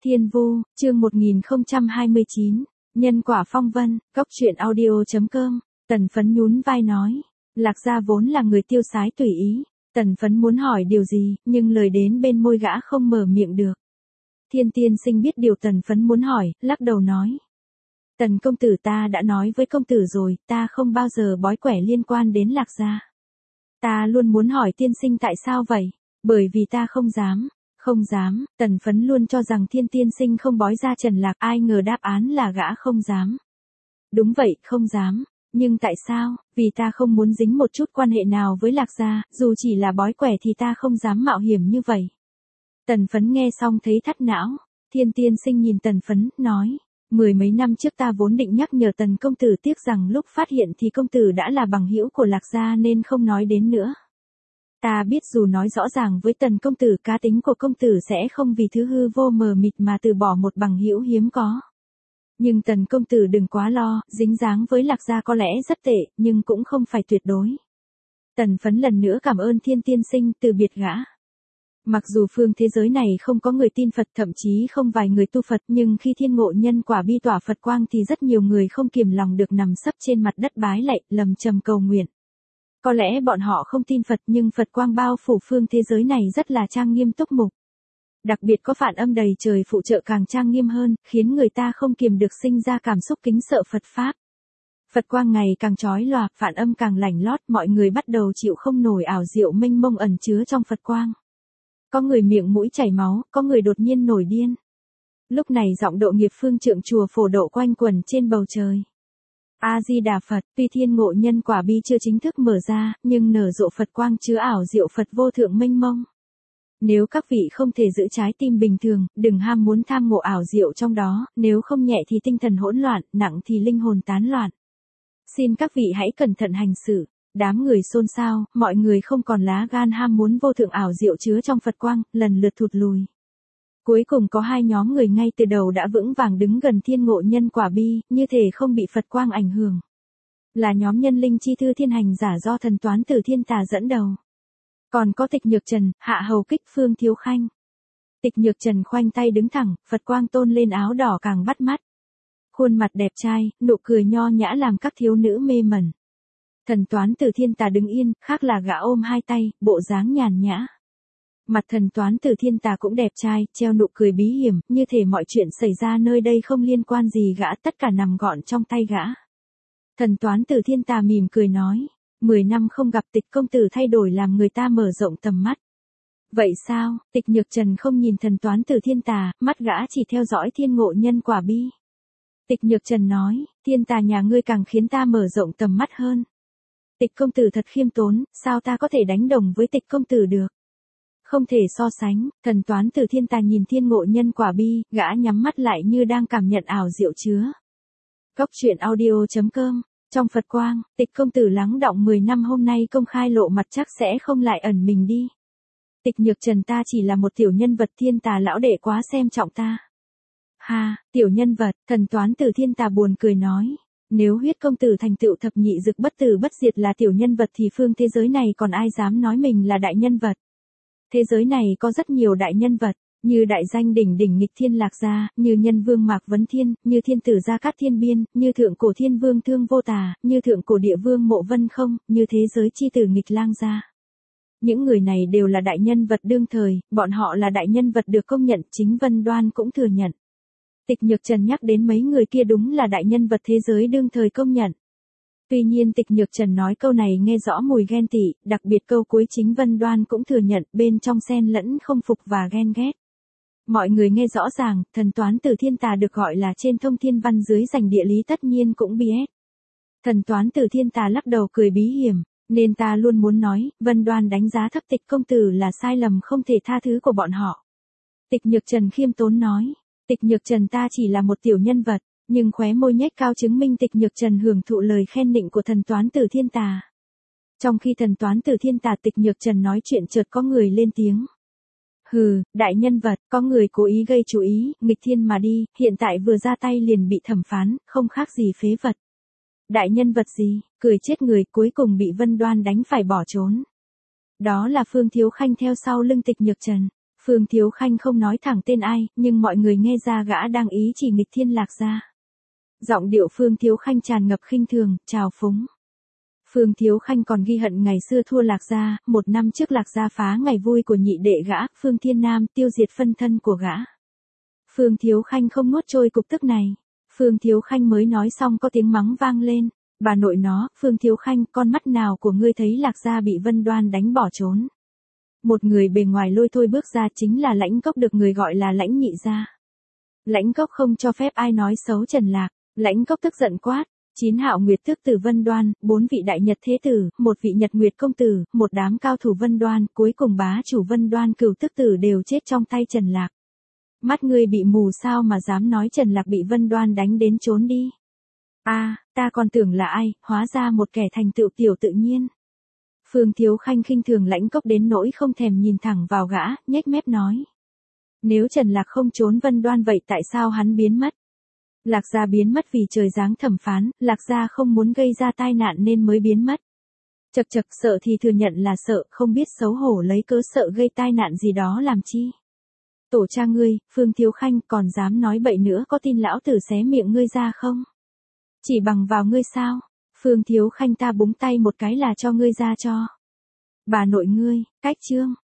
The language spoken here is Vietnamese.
Thiên Vu, chương 1029, Nhân quả phong vân, góc truyện audio.com, Tần Phấn nhún vai nói. Lạc Gia vốn là người tiêu sái tùy ý, Tần Phấn muốn hỏi điều gì, nhưng lời đến bên môi gã không mở miệng được. Thiên tiên sinh biết điều Tần Phấn muốn hỏi, lắc đầu nói. Tần công tử, ta đã nói với công tử rồi, ta không bao giờ bói quẻ liên quan đến Lạc Gia. Ta luôn muốn hỏi tiên sinh tại sao vậy? Bởi vì ta không dám. Không dám, Tần Phấn luôn cho rằng thiên tiên sinh không bói ra Trần Lạc, ai ngờ đáp án là gã không dám. Đúng vậy, không dám. Nhưng tại sao? Vì ta không muốn dính một chút quan hệ nào với Lạc Gia, dù chỉ là bói quẻ thì ta không dám mạo hiểm như vậy. Tần Phấn nghe xong thấy thắt não. Thiên tiên sinh nhìn Tần Phấn, nói. 10 mấy năm trước ta vốn định nhắc nhở Tần công tử, tiếc rằng lúc phát hiện thì công tử đã là bằng hữu của Lạc Gia nên không nói đến nữa. Ta biết dù nói rõ ràng với Tần công tử, cá tính của công tử sẽ không vì thứ hư vô mờ mịt mà từ bỏ một bằng hữu hiếm có. Nhưng Tần công tử đừng quá lo, dính dáng với Lạc Gia có lẽ rất tệ, nhưng cũng không phải tuyệt đối. Tần Phấn lần nữa cảm ơn thiên tiên sinh, từ biệt gã. Mặc dù phương thế giới này không có người tin Phật, thậm chí không vài người tu Phật, nhưng khi thiên ngộ nhân quả bi tỏa Phật quang thì rất nhiều người không kiềm lòng được nằm sấp trên mặt đất bái lạy, lầm trầm cầu nguyện. Có lẽ bọn họ không tin Phật, nhưng Phật quang bao phủ phương thế giới này rất là trang nghiêm túc mục. Đặc biệt có phản âm đầy trời phụ trợ càng trang nghiêm hơn, khiến người ta không kiềm được sinh ra cảm xúc kính sợ Phật Pháp. Phật quang ngày càng chói lòa, phản âm càng lảnh lót, mọi người bắt đầu chịu không nổi ảo diệu mênh mông ẩn chứa trong Phật quang. Có người miệng mũi chảy máu, có người đột nhiên nổi điên. Lúc này giọng độ nghiệp phương trượng chùa Phổ Độ quanh quẩn trên bầu trời. A-di-đà Phật, tuy thiên ngộ nhân quả bi chưa chính thức mở ra, nhưng nở rộ Phật quang chứa ảo diệu Phật vô thượng mênh mông. Nếu các vị không thể giữ trái tim bình thường, đừng ham muốn tham ngộ ảo diệu trong đó, nếu không nhẹ thì tinh thần hỗn loạn, nặng thì linh hồn tán loạn. Xin các vị hãy cẩn thận hành xử. Đám người xôn xao, mọi người không còn lá gan ham muốn vô thượng ảo diệu chứa trong Phật quang, lần lượt thụt lùi. Cuối cùng có hai nhóm người ngay từ đầu đã vững vàng đứng gần thiên ngộ nhân quả bi, như thể không bị Phật quang ảnh hưởng. Là nhóm nhân linh chi thư thiên hành giả do thần toán Từ Thiên Tà dẫn đầu. Còn có Tịch Nhược Trần, Hạ Hầu Kích, Phương Thiếu Khanh. Tịch Nhược Trần khoanh tay đứng thẳng, Phật quang tôn lên áo đỏ càng bắt mắt. Khuôn mặt đẹp trai, nụ cười nho nhã làm các thiếu nữ mê mẩn. Thần toán Từ Thiên Tà đứng yên, khác là gã ôm hai tay, bộ dáng nhàn nhã. Mặt thần toán Từ Thiên Tà cũng đẹp trai, treo nụ cười bí hiểm, như thể mọi chuyện xảy ra nơi đây không liên quan gì gã, tất cả nằm gọn trong tay gã. Thần toán Từ Thiên Tà mỉm cười nói, 10 năm không gặp Tịch công tử thay đổi làm người ta mở rộng tầm mắt. Vậy sao? Tịch Nhược Trần không nhìn thần toán Từ Thiên Tà, mắt gã chỉ theo dõi thiên ngộ nhân quả bi. Tịch Nhược Trần nói, Thiên Tà nhà ngươi càng khiến ta mở rộng tầm mắt hơn. Tịch công tử thật khiêm tốn, sao ta có thể đánh đồng với Tịch công tử được? Không thể so sánh, thần toán Từ Thiên Tà nhìn thiên ngộ nhân quả bi, gã nhắm mắt lại như đang cảm nhận ảo diệu chứa. Góc truyện audio.com, trong Phật quang, Tịch công tử lắng đọng 10 năm hôm nay công khai lộ mặt chắc sẽ không lại ẩn mình đi. Tịch Nhược Trần, ta chỉ là một tiểu nhân vật, Thiên Tà lão đệ quá xem trọng ta. Ha, tiểu nhân vật, thần toán Từ Thiên Tà buồn cười nói. Nếu huyết công tử thành tựu thập nhị dực bất tử bất diệt là tiểu nhân vật thì phương thế giới này còn ai dám nói mình là đại nhân vật. Thế giới này có rất nhiều đại nhân vật, như đại danh đỉnh đỉnh nghịch thiên Lạc Gia, như nhân vương Mạc Vấn Thiên, như thiên tử Gia Cát Thiên Biên, như thượng cổ thiên vương Thương Vô Tà, như thượng cổ địa vương Mộ Vân Không, như thế giới chi tử nghịch lang gia. Những người này đều là đại nhân vật đương thời, bọn họ là đại nhân vật được công nhận, chính Vân Đoan cũng thừa nhận. Tịch Nhược Trần nhắc đến mấy người kia đúng là đại nhân vật thế giới đương thời công nhận. Tuy nhiên Tịch Nhược Trần nói câu này nghe rõ mùi ghen tị, đặc biệt câu cuối chính Vân Đoan cũng thừa nhận, bên trong xen lẫn không phục và ghen ghét. Mọi người nghe rõ ràng, thần toán Từ Thiên Tà được gọi là trên thông thiên văn dưới giành địa lý tất nhiên cũng BS. Thần toán Từ Thiên Tà lắc đầu cười bí hiểm, nên ta luôn muốn nói, Vân Đoan đánh giá thấp Tịch công tử là sai lầm không thể tha thứ của bọn họ. Tịch Nhược Trần khiêm tốn nói. Tịch Nhược Trần, ta chỉ là một tiểu nhân vật, nhưng khóe môi nhếch cao chứng minh Tịch Nhược Trần hưởng thụ lời khen nịnh của thần toán Từ Thiên Tà. Trong khi thần toán Từ Thiên Tà Tịch Nhược Trần nói chuyện chợt có người lên tiếng. Hừ, đại nhân vật, có người cố ý gây chú ý, nghịch thiên mà đi, hiện tại vừa ra tay liền bị thẩm phán, không khác gì phế vật. Đại nhân vật gì, cười chết người, cuối cùng bị Vân Đoan đánh phải bỏ trốn. Đó là Phương Thiếu Khanh theo sau lưng Tịch Nhược Trần. Phương Thiếu Khanh không nói thẳng tên ai, nhưng mọi người nghe ra gã đang ý chỉ nghịch thiên Lạc Gia. Giọng điệu Phương Thiếu Khanh tràn ngập khinh thường, trào phúng. Phương Thiếu Khanh còn ghi hận ngày xưa thua Lạc Gia, 1 năm trước Lạc Gia phá ngày vui của nhị đệ gã, Phương Thiên Nam, tiêu diệt phân thân của gã. Phương Thiếu Khanh không nuốt trôi cục tức này. Phương Thiếu Khanh mới nói xong có tiếng mắng vang lên. Bà nội nó, Phương Thiếu Khanh, con mắt nào của ngươi thấy Lạc Gia bị Vân Đoan đánh bỏ trốn. Một người bề ngoài lôi thôi bước ra chính là Lãnh Cốc được người gọi là Lãnh Nhị Gia. Lãnh Cốc không cho phép ai nói xấu Trần Lạc. Lãnh Cốc tức giận quát. 9 hạo nguyệt tước tử Vân Đoan, 4 vị đại nhật thế tử, 1 vị nhật nguyệt công tử, 1 đám cao thủ Vân Đoan, cuối cùng bá chủ Vân Đoan cửu tức tử đều chết trong tay Trần Lạc. Mắt ngươi bị mù sao mà dám nói Trần Lạc bị Vân Đoan đánh đến trốn đi. Ta còn tưởng là ai, hóa ra một kẻ thành tựu tiểu tự nhiên. Phương Thiếu Khanh khinh thường Lãnh Cốc đến nỗi không thèm nhìn thẳng vào gã, nhếch mép nói. Nếu Trần Lạc không trốn Vân Đoan vậy tại sao hắn biến mất? Lạc Gia biến mất vì trời giáng thẩm phán, Lạc Gia không muốn gây ra tai nạn nên mới biến mất. Chậc chậc, sợ thì thừa nhận là sợ, không biết xấu hổ lấy cớ sợ gây tai nạn gì đó làm chi. Tổ cha ngươi, Phương Thiếu Khanh, còn dám nói bậy nữa, có tin lão tử xé miệng ngươi ra không? Chỉ bằng vào ngươi sao? Phương Thiếu Khanh ta búng tay một cái là cho ngươi ra cho. Bà nội ngươi, cách chương.